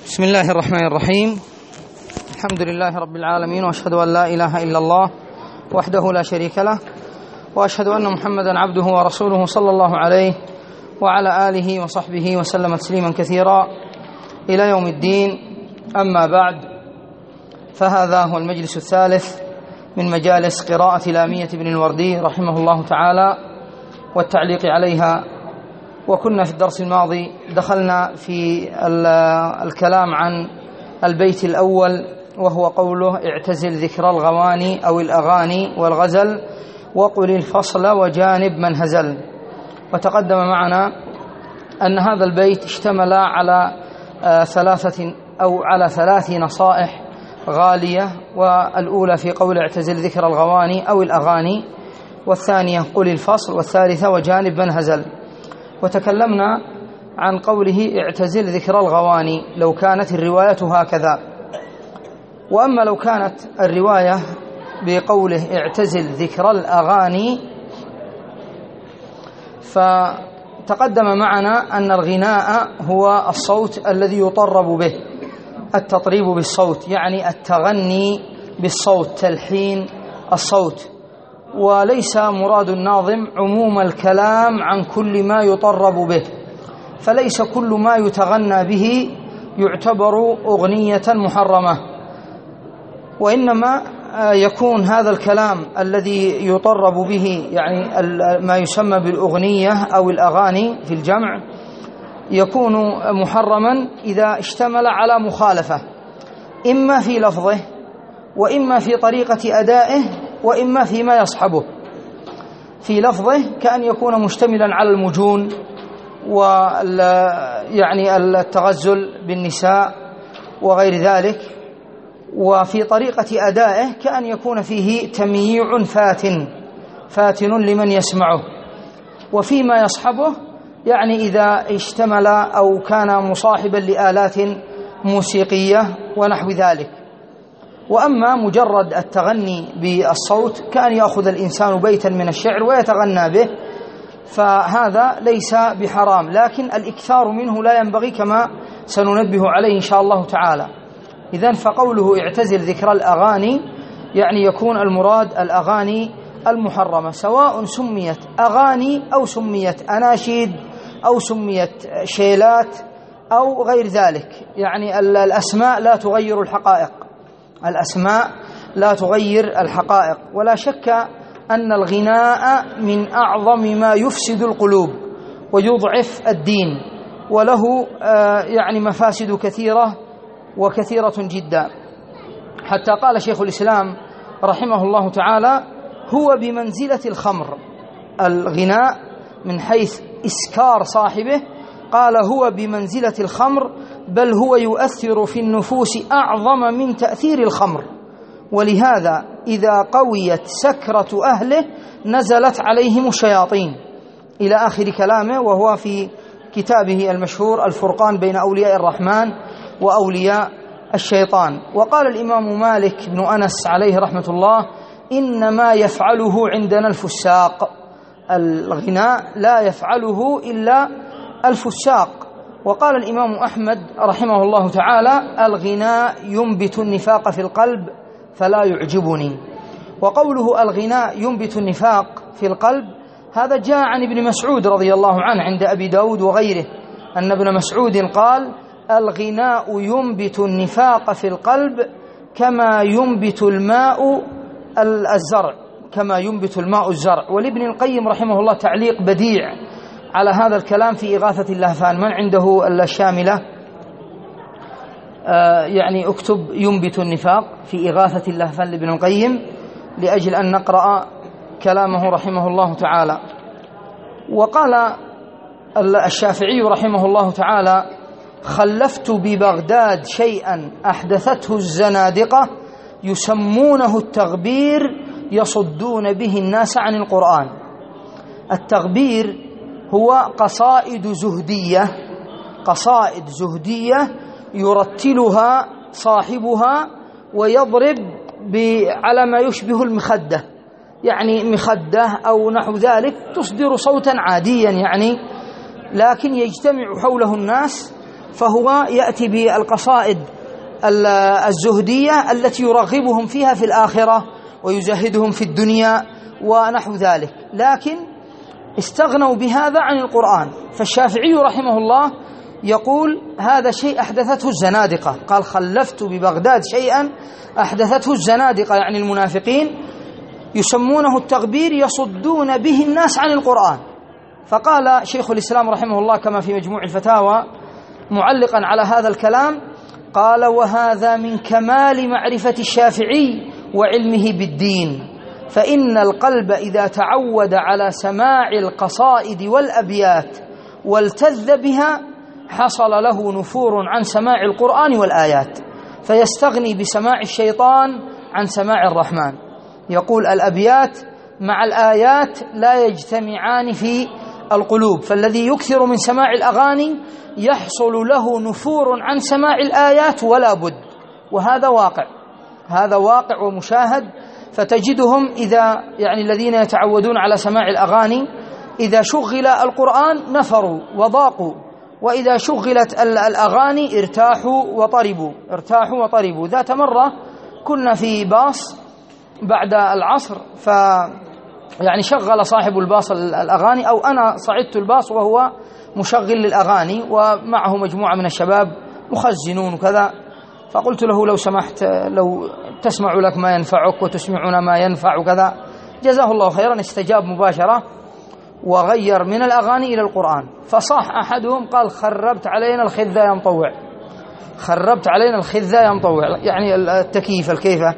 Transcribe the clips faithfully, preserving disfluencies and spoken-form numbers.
بسم الله الرحمن الرحيم. الحمد لله رب العالمين، وأشهد أن لا إله إلا الله وحده لا شريك له، وأشهد أن محمدا عبده ورسوله صلى الله عليه وعلى آله وصحبه وسلم تسليما كثيرا إلى يوم الدين. أما بعد، فهذا هو المجلس الثالث من مجالس قراءة لامية بن الوردي رحمه الله تعالى والتعليق عليها. وكنا في الدرس الماضي دخلنا في الكلام عن البيت الأول، وهو قوله: اعتزل ذكر الغواني أو الأغاني والغزل وقل الفصل وجانب من هزل. وتقدم معنا أن هذا البيت اشتمل على ثلاثة أو على ثلاث نصائح غالية، والأولى في قول اعتزل ذكر الغواني أو الأغاني، والثانية قل الفصل، والثالثة وجانب من هزل. وتكلمنا عن قوله اعتزل ذكر الغواني لو كانت الرواية هكذا، وأما لو كانت الرواية بقوله اعتزل ذكر الأغاني، فتقدم معنا أن الغناء هو الصوت الذي يطرب به، التطريب بالصوت يعني التغني بالصوت، تلحين الصوت. وليس مراد الناظم عموم الكلام عن كل ما يطرب به، فليس كل ما يتغنى به يعتبر أغنية محرمة، وإنما يكون هذا الكلام الذي يطرب به يعني ما يسمى بالأغنية أو الأغاني في الجمع يكون محرما إذا اشتمل على مخالفة، إما في لفظه وإما في طريقة أدائه وإما فيما يصحبه. في لفظه كأن يكون مشتملا على المجون ويعني التغزل بالنساء وغير ذلك، وفي طريقة أدائه كأن يكون فيه تمييع فاتن فاتن لمن يسمعه، وفيما يصحبه يعني إذا اشتمل أو كان مصاحبا لآلات موسيقية ونحو ذلك. وأما مجرد التغني بالصوت كأن يأخذ الإنسان بيتا من الشعر ويتغنى به، فهذا ليس بحرام، لكن الإكثار منه لا ينبغي كما سننبه عليه إن شاء الله تعالى. إذن فقوله اعتزل ذكر الأغاني يعني يكون المراد الأغاني المحرمة، سواء سميت أغاني أو سميت أناشيد أو سميت شيلات أو غير ذلك، يعني الأسماء لا تغير الحقائق، الأسماء لا تغير الحقائق. ولا شك أن الغناء من أعظم ما يفسد القلوب ويضعف الدين، وله يعني مفاسد كثيرة وكثيرة جدا، حتى قال شيخ الإسلام رحمه الله تعالى: هو بمنزلة الخمر. الغناء من حيث إسكار صاحبه قال هو بمنزلة الخمر، بل هو يؤثر في النفوس أعظم من تأثير الخمر، ولهذا إذا قويت سكرة أهله نزلت عليهم الشياطين، إلى آخر كلامه، وهو في كتابه المشهور الفرقان بين أولياء الرحمن وأولياء الشيطان. وقال الإمام مالك بن أنس عليه رحمة الله: إنما يفعله عندنا الفساق، الغناء لا يفعله إلا الفساق. وقال الإمام أحمد رحمه الله تعالى: الغناء ينبت النفاق في القلب فلا يعجبني. وقوله الغناء ينبت النفاق في القلب هذا جاء عن ابن مسعود رضي الله عنه عند أبي داود وغيره، أن ابن مسعود قال: الغناء ينبت النفاق في القلب كما ينبت الماء الزرع، كما ينبت الماء الزرع. ولابن القيم رحمه الله تعليق بديع على هذا الكلام في إغاثة اللهفان. من عنده الشاملة آه يعني اكتب ينبت النفاق في إغاثة اللهفان لابن القيم لأجل أن نقرأ كلامه رحمه الله تعالى. وقال الشافعي رحمه الله تعالى: خلفت ببغداد شيئا أحدثته الزنادقة يسمونه التغبير يصدون به الناس عن القرآن. التغبير هو قصائد زهدية، قصائد زهدية يرتلها صاحبها ويضرب على ما يشبه المخدة، يعني مخدة أو نحو ذلك، تصدر صوتا عاديا يعني، لكن يجتمع حوله الناس فهو يأتي بالقصائد الزهدية التي يرغبهم فيها في الآخرة ويزهدهم في الدنيا ونحو ذلك، لكن استغنوا بهذا عن القرآن. فالشافعي رحمه الله يقول هذا شيء أحدثته الزنادقة، قال خلفت ببغداد شيئا أحدثته الزنادقة يعني المنافقين، يسمونه التغبير، يصدون به الناس عن القرآن. فقال شيخ الإسلام رحمه الله كما في مجموع الفتاوى معلقا على هذا الكلام، قال وهذا من كمال معرفة الشافعي وعلمه بالدين، فإن القلب إذا تعود على سماع القصائد والأبيات والتذ بها حصل له نفور عن سماع القرآن والآيات، فيستغني بسماع الشيطان عن سماع الرحمن. يقول الأبيات مع الآيات لا يجتمعان في القلوب، فالذي يكثر من سماع الأغاني يحصل له نفور عن سماع الآيات ولا بد، وهذا واقع، هذا واقع ومشاهد. فتجدهم إذا يعني الذين يتعودون على سماع الأغاني إذا شغل القرآن نفروا وضاقوا، وإذا شغلت الأغاني ارتاحوا وطربوا ارتاحوا وطربوا. ذات مرة كنا في باص بعد العصر، ف يعني شغل صاحب الباص الأغاني، أو أنا صعدت الباص وهو مشغل للأغاني ومعه مجموعة من الشباب مخزنون وكذا، فقلت له لو سمحت لو تسمع لك ما ينفعك وتسمعنا ما ينفع وكذا، جزاه الله خيرا، استجاب مباشرة وغير من الأغاني إلى القرآن. فصاح أحدهم قال خربت علينا الخذة يا مطوع، خربت علينا الخذة يا مطوع، يعني التكييف الكيفة،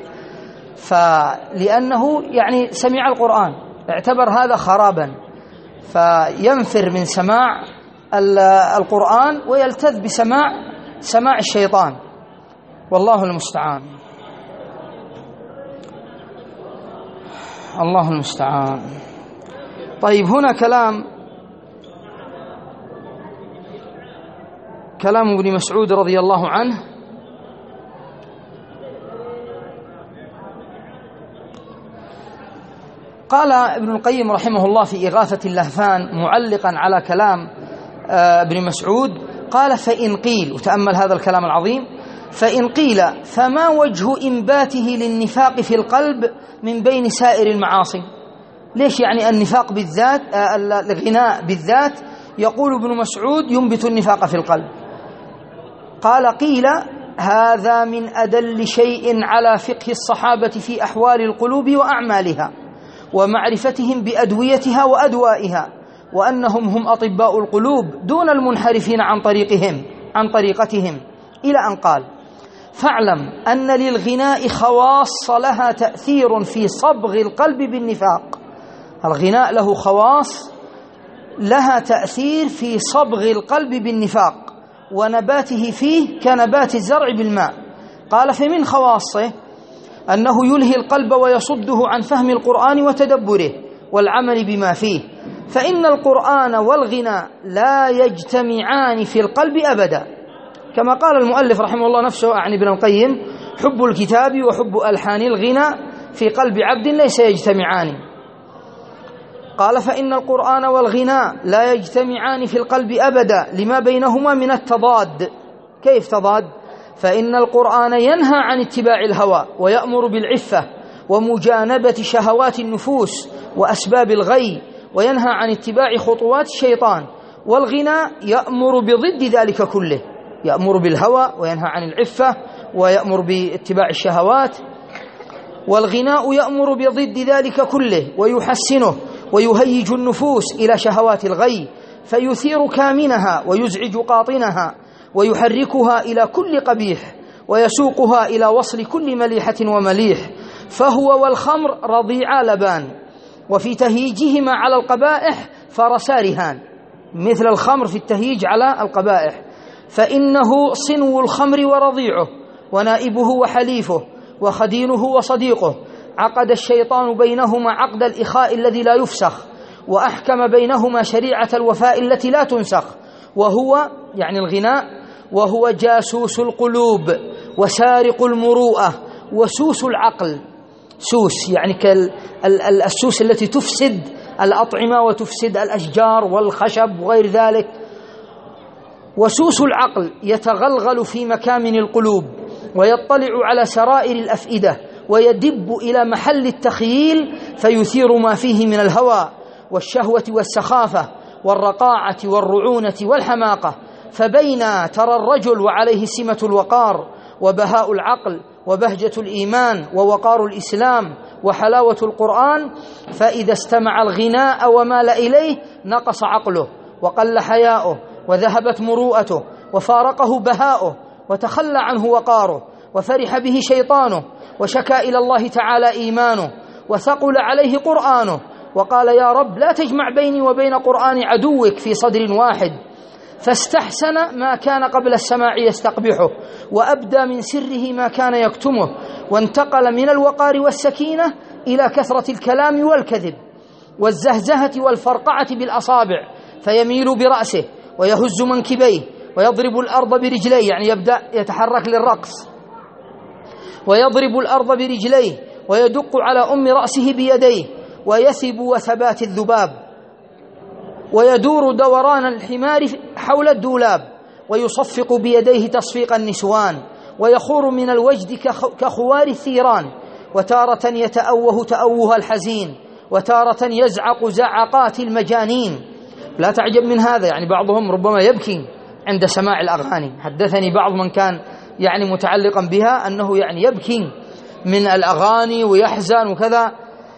فلأنه يعني سمع القرآن اعتبر هذا خرابا، فينفر من سماع القرآن ويلتذ بسماع سماع الشيطان، والله المستعان، الله المستعان. طيب هنا كلام كلام ابن مسعود رضي الله عنه، قال ابن القيم رحمه الله في إغاثة اللهفان معلقا على كلام ابن مسعود، قال فإن قيل، وتأمل هذا الكلام العظيم، فإن قيل فما وجه إنباته للنفاق في القلب من بين سائر المعاصي؟ ليش يعني النفاق بالذات، الغناء بالذات يقول ابن مسعود ينبت النفاق في القلب؟ قال قيل هذا من أدل شيء على فقه الصحابة في أحوال القلوب وأعمالها ومعرفتهم بأدويتها وأدوائها، وأنهم هم أطباء القلوب دون المنحرفين عن طريقهم عن طريقتهم، إلى أن قال فاعلم أن للغناء خواص لها تأثير في صبغ القلب بالنفاق. الغناء له خواص لها تأثير في صبغ القلب بالنفاق ونباته فيه كنبات الزرع بالماء. قال فمن خواصه أنه يلهي القلب ويصده عن فهم القرآن وتدبره والعمل بما فيه، فإن القرآن والغناء لا يجتمعان في القلب أبدا، كما قال المؤلف رحمه الله نفسه عن ابن القيم حب الكتاب وحب ألحان الغناء في قلب عبد ليس يجتمعان. قال فإن القرآن والغناء لا يجتمعان في القلب أبدا لما بينهما من التضاد. كيف تضاد؟ فإن القرآن ينهى عن اتباع الهوى ويأمر بالعفة ومجانبة شهوات النفوس وأسباب الغي، وينهى عن اتباع خطوات الشيطان، والغناء يأمر بضد ذلك كله، يأمر بالهوى وينهى عن العفة ويأمر باتباع الشهوات، والغناء يأمر بضد ذلك كله ويحسنه ويهيج النفوس إلى شهوات الغي فيثير كامنها ويزعج قاطنها ويحركها إلى كل قبيح ويسوقها إلى وصل كل مليحة ومليح، فهو والخمر رضيعا لبان، وفي تهييجهما على القبائح فرسا رهان، مثل الخمر في التهييج على القبائح، فإنه صنو الخمر ورضيعه ونائبه وحليفه وخدينه وصديقه، عقد الشيطان بينهما عقد الإخاء الذي لا يفسخ، وأحكم بينهما شريعة الوفاء التي لا تنسخ، وهو يعني الغناء وهو جاسوس القلوب وسارق المروءة وسوس العقل. سوس يعني كالسوس التي تفسد الأطعمة وتفسد الأشجار والخشب وغير ذلك، وسوس العقل يتغلغل في مكامن القلوب ويطلع على سرائر الأفئدة ويدب إلى محل التخييل فيثير ما فيه من الهوى والشهوة والسخافة والرقاعة والرعونة والحماقة. فبين ترى الرجل وعليه سمة الوقار وبهاء العقل وبهجة الإيمان ووقار الإسلام وحلاوة القرآن، فإذا استمع الغناء ومال إليه نقص عقله وقل حياؤه وذهبت مروءته وفارقه بهاؤه وتخلى عنه وقاره وفرح به شيطانه وشكى إلى الله تعالى إيمانه وثقل عليه قرآنه وقال يا رب لا تجمع بيني وبين قرآن عدوك في صدر واحد، فاستحسن ما كان قبل السماع يستقبحه وأبدى من سره ما كان يكتمه، وانتقل من الوقار والسكينة إلى كثرة الكلام والكذب والزهزهة والفرقعة بالأصابع، فيميل برأسه ويهز منكبيه ويضرب الأرض برجليه، يعني يبدأ يتحرك للرقص، ويضرب الأرض برجليه ويدق على أم رأسه بيديه ويثب وثبات الذباب ويدور دوران الحمار حول الدولاب ويصفق بيديه تصفيق النسوان ويخور من الوجد كخوار الثيران، وتارة يتأوه تأوه الحزين وتارة يزعق زعقات المجانين. لا تعجب من هذا، يعني بعضهم ربما يبكي عند سماع الأغاني. حدثني بعض من كان يعني متعلقا بها أنه يعني يبكي من الأغاني ويحزن وكذا.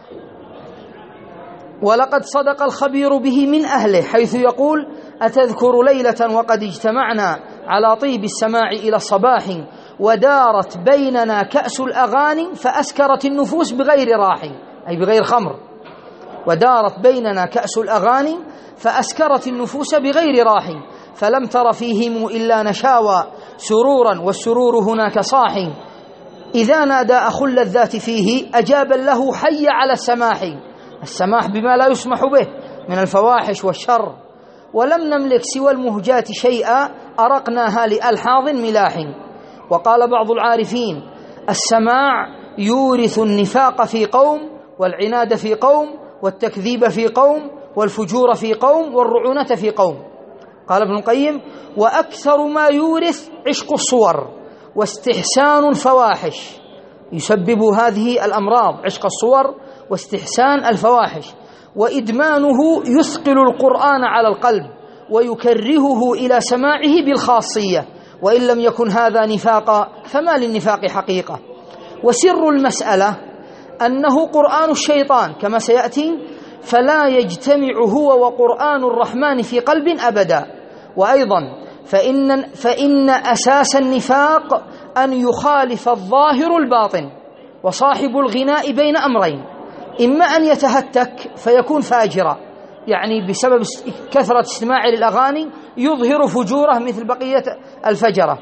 ولقد صدق الخبير به من أهله حيث يقول أتذكر ليلة وقد اجتمعنا على طيب السماع إلى الصباح ودارت بيننا كأس الأغاني فأسكرت النفوس بغير راح، أي بغير خمر. ودارت بيننا كأس الأغاني فأسكرت النفوس بغير راح فلم تر فيهم إلا نشاوى سرورا والسرور هناك صاح. إذا نادى أخو اللذات فيه أجاب له حي على السماح، السماح بما لا يسمح به من الفواحش والشر. ولم نملك سوى المهجات شيئا أرقناها لألحاظ ملاح. وقال بعض العارفين السماع يورث النفاق في قوم والعناد في قوم والتكذيب في قوم والفجور في قوم والرعونة في قوم. قال ابن القيم وأكثر ما يورث عشق الصور واستحسان الفواحش، يسبب هذه الأمراض عشق الصور واستحسان الفواحش، وإدمانه يثقل القرآن على القلب ويكرهه إلى سماعه بالخاصية، وإن لم يكن هذا نفاقا فما للنفاق حقيقة. وسر المسألة أنه قرآن الشيطان كما سيأتي، فلا يجتمع هو وقرآن الرحمن في قلب أبدا. وأيضا فإن, فإن أساس النفاق أن يخالف الظاهر الباطن، وصاحب الغناء بين أمرين، إما أن يتهتك فيكون فاجرا، يعني بسبب كثرة استماع للأغاني يظهر فجوره مثل بقية الفجرة،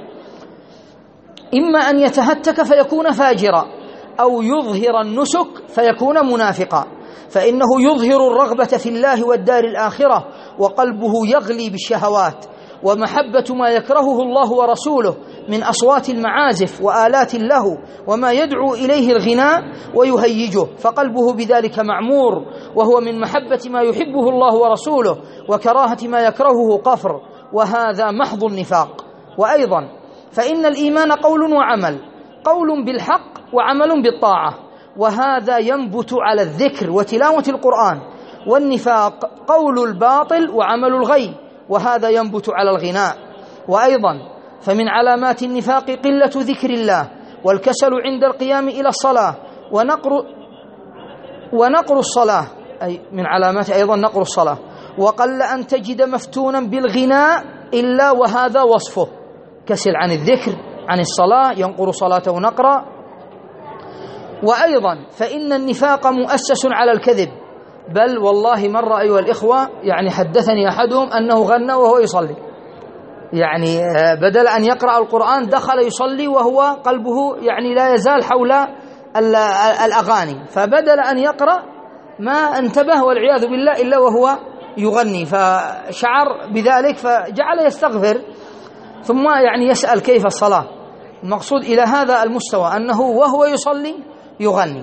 إما أن يتهتك فيكون فاجرا، أو يظهر النسك فيكون منافقا، فإنه يظهر الرغبة في الله والدار الآخرة وقلبه يغلي بالشهوات ومحبة ما يكرهه الله ورسوله من أصوات المعازف وآلات له وما يدعو إليه الغناء ويهيجه، فقلبه بذلك معمور، وهو من محبة ما يحبه الله ورسوله وكراهة ما يكرهه قفر، وهذا محض النفاق. وأيضا فإن الإيمان قول وعمل، قول بالحق وعمل بالطاعة، وهذا ينبت على الذكر وتلاوة القرآن، والنفاق قول الباطل وعمل الغي، وهذا ينبت على الغناء. وأيضا فمن علامات النفاق قلة ذكر الله والكسل عند القيام إلى الصلاة ونقر ونقر الصلاة، أي من علامات أيضا نقر الصلاة. وقل أن تجد مفتونا بالغناء إلا وهذا وصفه، كسل عن الذكر عن الصلاة ينقر صلاته نقرا. وأيضا فإن النفاق مؤسس على الكذب، بل والله مرة أيها الإخوة يعني حدثني أحدهم أنه غنى وهو يصلي، يعني بدل أن يقرأ القرآن دخل يصلي وهو قلبه يعني لا يزال حول الأغاني، فبدل أن يقرأ ما انتبه والعياذ بالله إلا وهو يغني، فشعر بذلك فجعل يستغفر ثم يعني يسأل كيف الصلاة. المقصود إلى هذا المستوى أنه وهو يصلي يغني.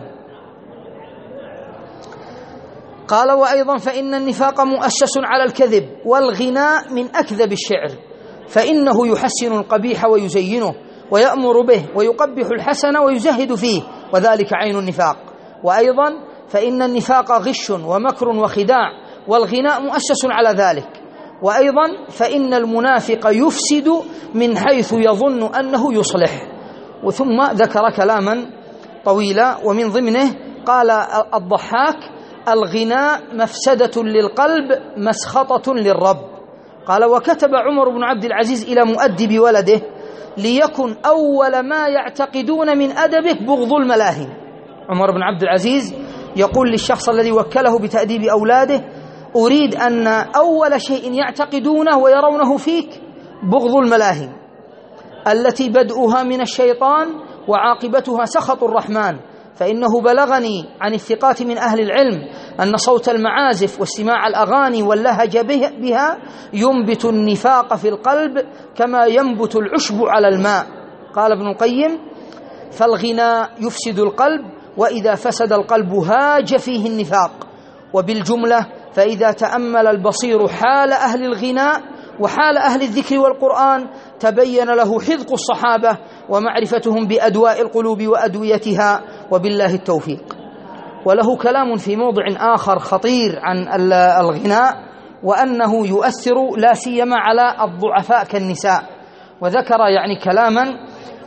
قال وأيضا فإن النفاق مؤسس على الكذب، والغناء من أكذب الشعر، فإنه يحسن القبيح ويزينه ويأمر به ويقبح الحسن ويزهد فيه، وذلك عين النفاق. وأيضا فإن النفاق غش ومكر وخداع، والغناء مؤسس على ذلك. وأيضا فإن المنافق يفسد من حيث يظن أنه يصلح. وثم ذكر كلاما طويلا، ومن ضمنه قال الضحاك: الغناء مفسدة للقلب مسخطة للرب. قال: وكتب عمر بن عبد العزيز إلى مؤدب ولده: ليكن أول ما يعتقدون من أدبك بغض الملاهي. عمر بن عبد العزيز يقول للشخص الذي وكله بتأديب أولاده: أريد أن أول شيء يعتقدونه ويرونه فيك بغض الملاهي التي بدءها من الشيطان وعاقبتها سخط الرحمن، فإنه بلغني عن الثقات من أهل العلم أن صوت المعازف واستماع الأغاني واللهج بها ينبت النفاق في القلب كما ينبت العشب على الماء. قال ابن القيم: فالغناء يفسد القلب، وإذا فسد القلب هاج فيه النفاق. وبالجملة فإذا تأمل البصير حال أهل الغناء وحال أهل الذكر والقرآن تبين له حذق الصحابة ومعرفتهم بأدواء القلوب وأدويتها، وبالله التوفيق. وله كلام في موضع آخر خطير عن الغناء، وأنه يؤثر لا سيما على الضعفاء كالنساء، وذكر يعني كلاما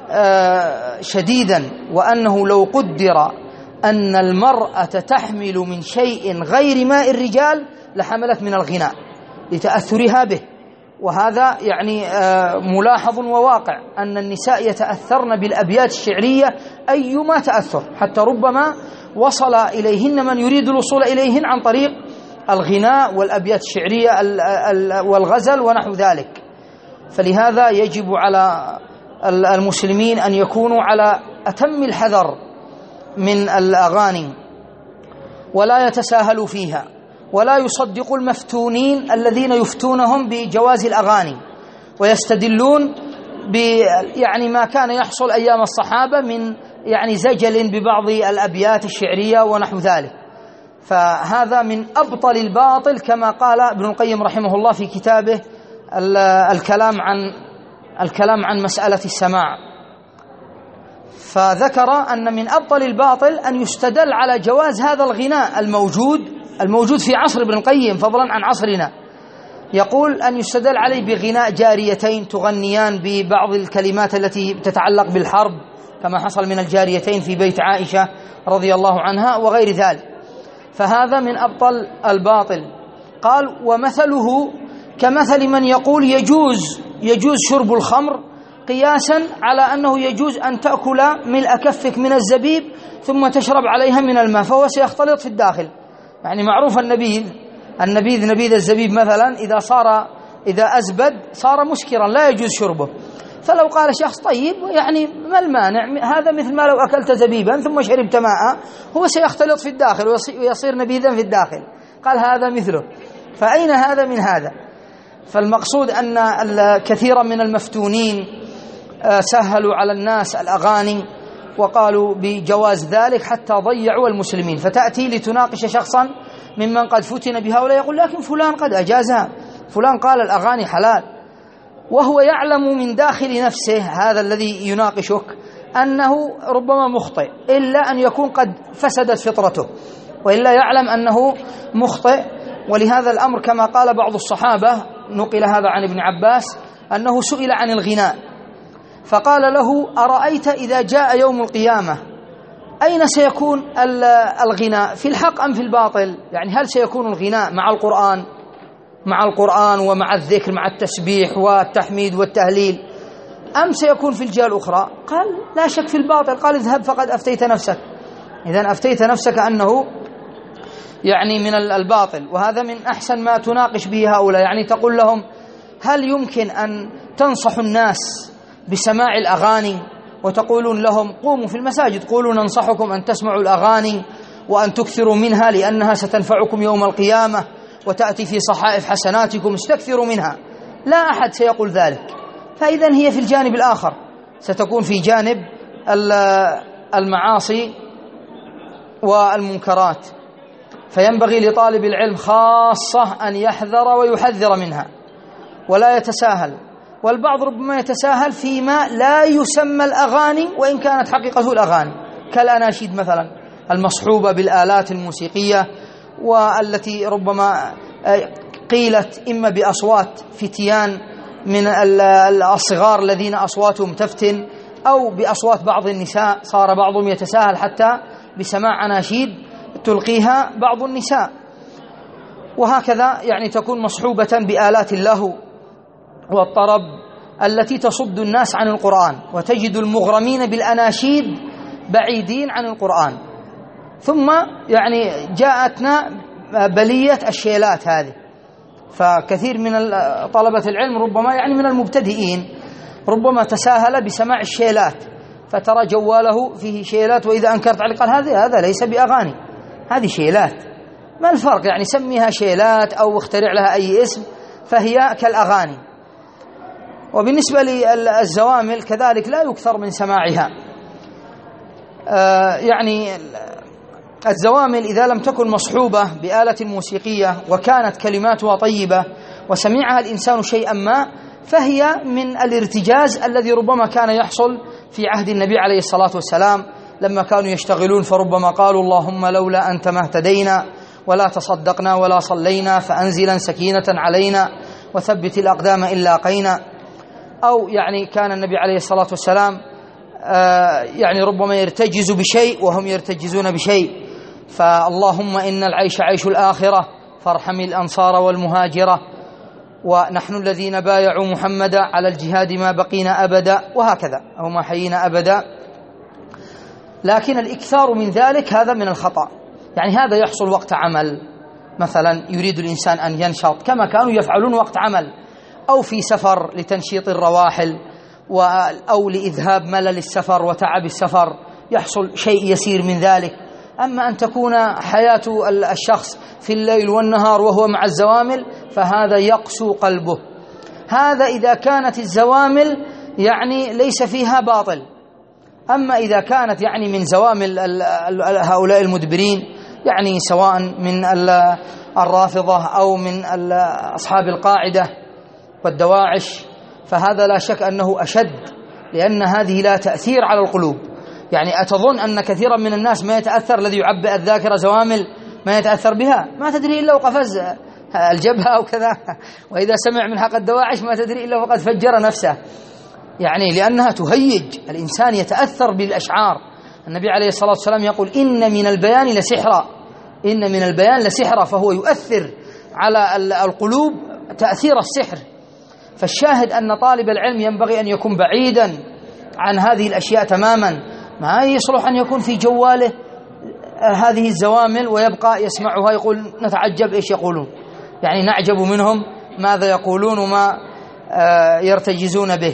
شديدا، وأنه لو قدر أن المرأة تحمل من شيء غير ماء الرجال لحملت من الغناء لتأثرها به. وهذا يعني ملاحظ وواقع أن النساء يتأثرن بالأبيات الشعرية أيما تأثر، حتى ربما وصل إليهن من يريد الوصول إليهن عن طريق الغناء والأبيات الشعرية والغزل ونحو ذلك. فلهذا يجب على المسلمين أن يكونوا على أتم الحذر من الأغاني، ولا يتساهلوا فيها، ولا يصدقوا المفتونين الذين يفتونهم بجواز الأغاني ويستدلون ب يعني ما كان يحصل أيام الصحابة من يعني زجل ببعض الأبيات الشعرية ونحو ذلك. فهذا من أبطل الباطل، كما قال ابن القيم رحمه الله في كتابه الكلام عن الكلام عن مسألة السماع. فذكر أن من أبطل الباطل أن يستدل على جواز هذا الغناء الموجود الموجود في عصر ابن القيم فضلا عن عصرنا. يقول أن يستدل عليه بغناء جاريتين تغنيان ببعض الكلمات التي تتعلق بالحرب، كما حصل من الجاريتين في بيت عائشة رضي الله عنها وغير ذلك. فهذا من أبطل الباطل. قال: ومثله كمثل من يقول يجوز يجوز شرب الخمر قياسا على أنه يجوز أن تأكل ملء كفك من الزبيب ثم تشرب عليها من الماء، فهو سيختلط في الداخل. يعني معروف النبيذ النبيذ نبيذ الزبيب مثلا إذا صار إذا أزبد صار مسكرا لا يجوز شربه. فلو قال شخص: طيب يعني ما المانع، هذا مثل ما لو أكلت زبيبا ثم شربت ماء، هو سيختلط في الداخل ويصير نبيذا في الداخل. قال: هذا مثله. فأين هذا من هذا؟ فالمقصود أن كثيرا من المفتونين سهلوا على الناس الأغاني وقالوا بجواز ذلك حتى ضيعوا المسلمين. فتأتي لتناقش شخصا ممن قد فتن بهؤلاء يقول: لكن فلان قد أجازها، فلان قال الأغاني حلال، وهو يعلم من داخل نفسه هذا الذي يناقشك أنه ربما مخطئ، إلا أن يكون قد فسدت فطرته، وإلا يعلم أنه مخطئ. ولهذا الأمر كما قال بعض الصحابة، نقل هذا عن ابن عباس، أنه سئل عن الغناء فقال له: أرأيت إذا جاء يوم القيامة أين سيكون الغناء، في الحق أم في الباطل؟ يعني هل سيكون الغناء مع القرآن مع القرآن ومع الذكر مع التسبيح والتحميد والتهليل، أم سيكون في الجهة الأخرى؟ قال: لا شك في الباطل. قال: اذهب فقد أفتيت نفسك. إذن أفتيت نفسك أنه يعني من الباطل. وهذا من أحسن ما تناقش به هؤلاء، يعني تقول لهم: هل يمكن أن تنصحوا الناس بسماع الأغاني وتقولون لهم قوموا في المساجد قولوا ننصحكم أن تسمعوا الأغاني وأن تكثروا منها لأنها ستنفعكم يوم القيامة وتأتي في صحائف حسناتكم، استكثروا منها. لا أحد سيقول ذلك. فإذن هي في الجانب الآخر، ستكون في جانب المعاصي والمنكرات. فينبغي لطالب العلم خاصة أن يحذر ويحذر منها ولا يتساهل. والبعض ربما يتساهل فيما لا يسمى الأغاني وإن كانت حقيقته الأغاني، كالأناشيد مثلا المصحوبة بالآلات الموسيقية، والتي ربما قيلت إما بأصوات فتيان من الصغار الذين أصواتهم تفتن، أو بأصوات بعض النساء، صار بعضهم يتساهل حتى بسماع أناشيد تلقيها بعض النساء. وهكذا يعني تكون مصحوبة بآلات اللهو والطرب التي تصد الناس عن القرآن، وتجد المغرمين بالأناشيد بعيدين عن القرآن. ثم يعني جاءتنا بلية الشيلات هذه، فكثير من طلبة العلم ربما يعني من المبتدئين ربما تساهل بسماع الشيلات، فترى جواله فيه شيلات، وإذا أنكرت عليه قال هذا هذا ليس بأغاني، هذه شيلات، ما الفرق يعني؟ سميها شيلات أو اخترع لها أي اسم، فهي كالأغاني. وبالنسبة للزوامل كذلك لا يكثر من سماعها. آه يعني الزوامل إذا لم تكن مصحوبة بآلة موسيقية وكانت كلماتها طيبة وسمعها الإنسان شيئا ما، فهي من الارتجاز الذي ربما كان يحصل في عهد النبي عليه الصلاة والسلام لما كانوا يشتغلون، فربما قالوا اللهم لولا أنت ما اهتدينا ولا تصدقنا ولا صلينا فأنزلا سكينة علينا وثبت الأقدام إن لاقينا. أو يعني كان النبي عليه الصلاة والسلام آه يعني ربما يرتجز بشيء وهم يرتجزون بشيء، فاللهم إن العيش عيش الآخرة فارحم الأنصار والمهاجرة، ونحن الذين بايعوا محمدا على الجهاد ما بقينا أبدا، وهكذا أو ما حيينا أبدا. لكن الإكثار من ذلك هذا من الخطأ، يعني هذا يحصل وقت عمل، مثلا يريد الإنسان أن ينشط كما كانوا يفعلون وقت عمل، أو في سفر لتنشيط الرواحل، أو لإذهاب ملل السفر وتعب السفر، يحصل شيء يسير من ذلك. أما أن تكون حياة الشخص في الليل والنهار وهو مع الزوامل فهذا يقسو قلبه. هذا إذا كانت الزوامل يعني ليس فيها باطل. أما إذا كانت يعني من زوامل هؤلاء المدبرين، يعني سواء من الرافضة أو من أصحاب القاعدة والدواعش، فهذا لا شك أنه أشد، لأن هذه لا تأثير على القلوب. يعني أتظن أن كثيرا من الناس ما يتأثر، الذي يعبئ الذاكرة زوامل ما يتأثر بها، ما تدري إلا وقفز الجبهة أو كذا، وإذا سمع من حق الدواعش ما تدري إلا وقد فجر نفسه، يعني لأنها تهيج الإنسان، يتأثر بالأشعار. النبي عليه الصلاة والسلام يقول إن من البيان لسحرا، إن من البيان لسحرا، فهو يؤثر على القلوب تأثير السحر. فالشاهد أن طالب العلم ينبغي أن يكون بعيدا عن هذه الأشياء تماما، ما يصلح أن يكون في جواله هذه الزوامل ويبقى يسمعها يقول نتعجب إيش يقولون، يعني نعجب منهم ماذا يقولون وما يرتجزون به.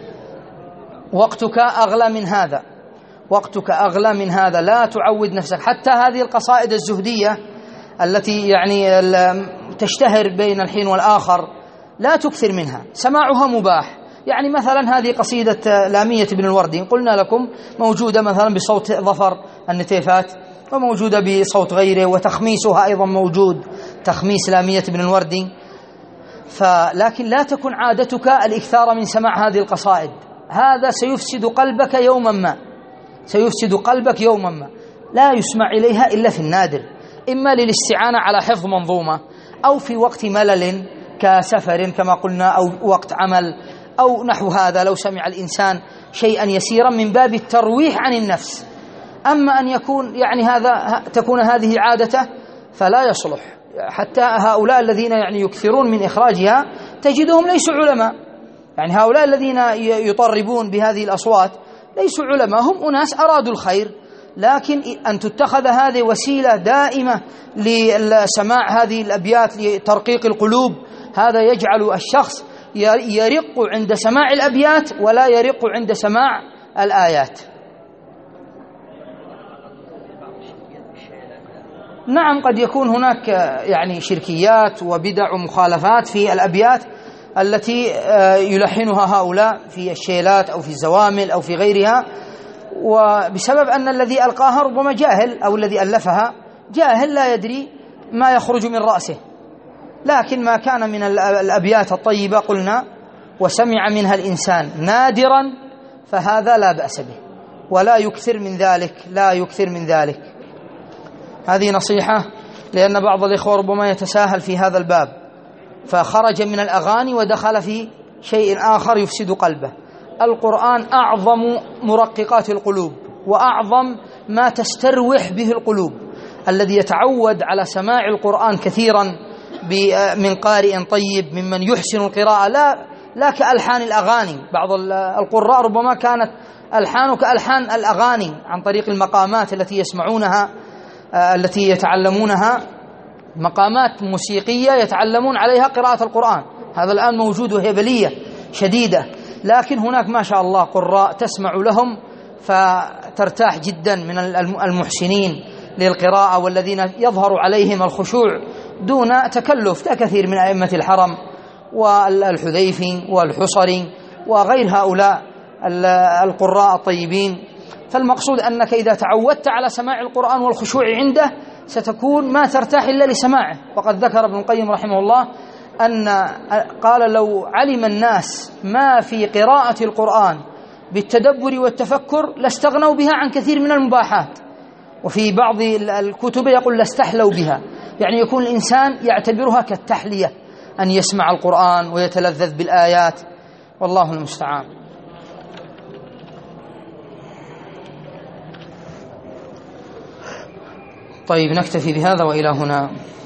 وقتك أغلى من هذا، وقتك أغلى من هذا، لا تعود نفسك. حتى هذه القصائد الزهدية التي يعني تشتهر بين الحين والآخر لا تكثر منها، سماعها مباح. يعني مثلا هذه قصيدة لامية بن الوردي قلنا لكم موجودة مثلا بصوت ظفر النتيفات، وموجودة بصوت غيره، وتخميسها أيضا موجود، تخميس لامية بن الوردي. فلكن لا تكن عادتك الإكثار من سماع هذه القصائد، هذا سيفسد قلبك يوما ما، سيفسد قلبك يوما ما. لا يسمع إليها إلا في النادر، إما للاستعانة على حفظ منظومة، أو في وقت ملل كسفر كما قلنا، أو وقت عمل أو نحو هذا، لو سمع الإنسان شيئا يسيرا من باب الترويح عن النفس. أما أن يكون يعني هذا تكون هذه عادته فلا يصلح. حتى هؤلاء الذين يعني يكثرون من إخراجها تجدهم ليسوا علماء، يعني هؤلاء الذين يطربون بهذه الأصوات ليسوا علماء، هم أناس أرادوا الخير، لكن أن تتخذ هذه وسيلة دائمة لسماع هذه الأبيات لترقيق القلوب، هذا يجعل الشخص يرق عند سماع الأبيات ولا يرق عند سماع الآيات. نعم، قد يكون هناك يعني شركيات وبدع ومخالفات في الأبيات التي يلحنها هؤلاء في الشيلات أو في الزوامل أو في غيرها، وبسبب أن الذي ألقاها ربما جاهل، أو الذي ألفها جاهل لا يدري ما يخرج من رأسه. لكن ما كان من الأبيات الطيبة قلنا وسمع منها الإنسان نادرا فهذا لا بأس به، ولا يكثر من ذلك، لا يكثر من ذلك. هذه نصيحة، لأن بعض الإخوة ربما يتساهل في هذا الباب فخرج من الأغاني ودخل في شيء آخر يفسد قلبه. القرآن أعظم مرققات القلوب وأعظم ما تستروح به القلوب. الذي يتعود على سماع القرآن كثيرا من قارئ طيب ممن يحسن القراءة، لا لا كألحان الأغاني. بعض القراء ربما كانت ألحان كألحان الأغاني عن طريق المقامات التي يسمعونها، التي يتعلمونها، مقامات موسيقية يتعلمون عليها قراءة القرآن. هذا الآن موجود وهي بلية شديدة، لكن هناك ما شاء الله قراء تسمع لهم فترتاح جدا من المحسنين للقراءة والذين يظهر عليهم الخشوع دون تكلف، ككثير من أئمة الحرم والحذيفي والحصري وغير هؤلاء القراء الطيبين. فالمقصود أنك إذا تعودت على سماع القرآن والخشوع عنده ستكون ما ترتاح إلا لسماعه. وقد ذكر ابن القيم رحمه الله أن قال لو علم الناس ما في قراءة القرآن بالتدبر والتفكر لاستغنوا بها عن كثير من المباحات. وفي بعض الكتب يقول لاستحلوا بها، يعني يكون الإنسان يعتبرها كالتحلية، أن يسمع القرآن ويتلذذ بالآيات، والله المستعان. طيب نكتفي بهذا وإلى هنا.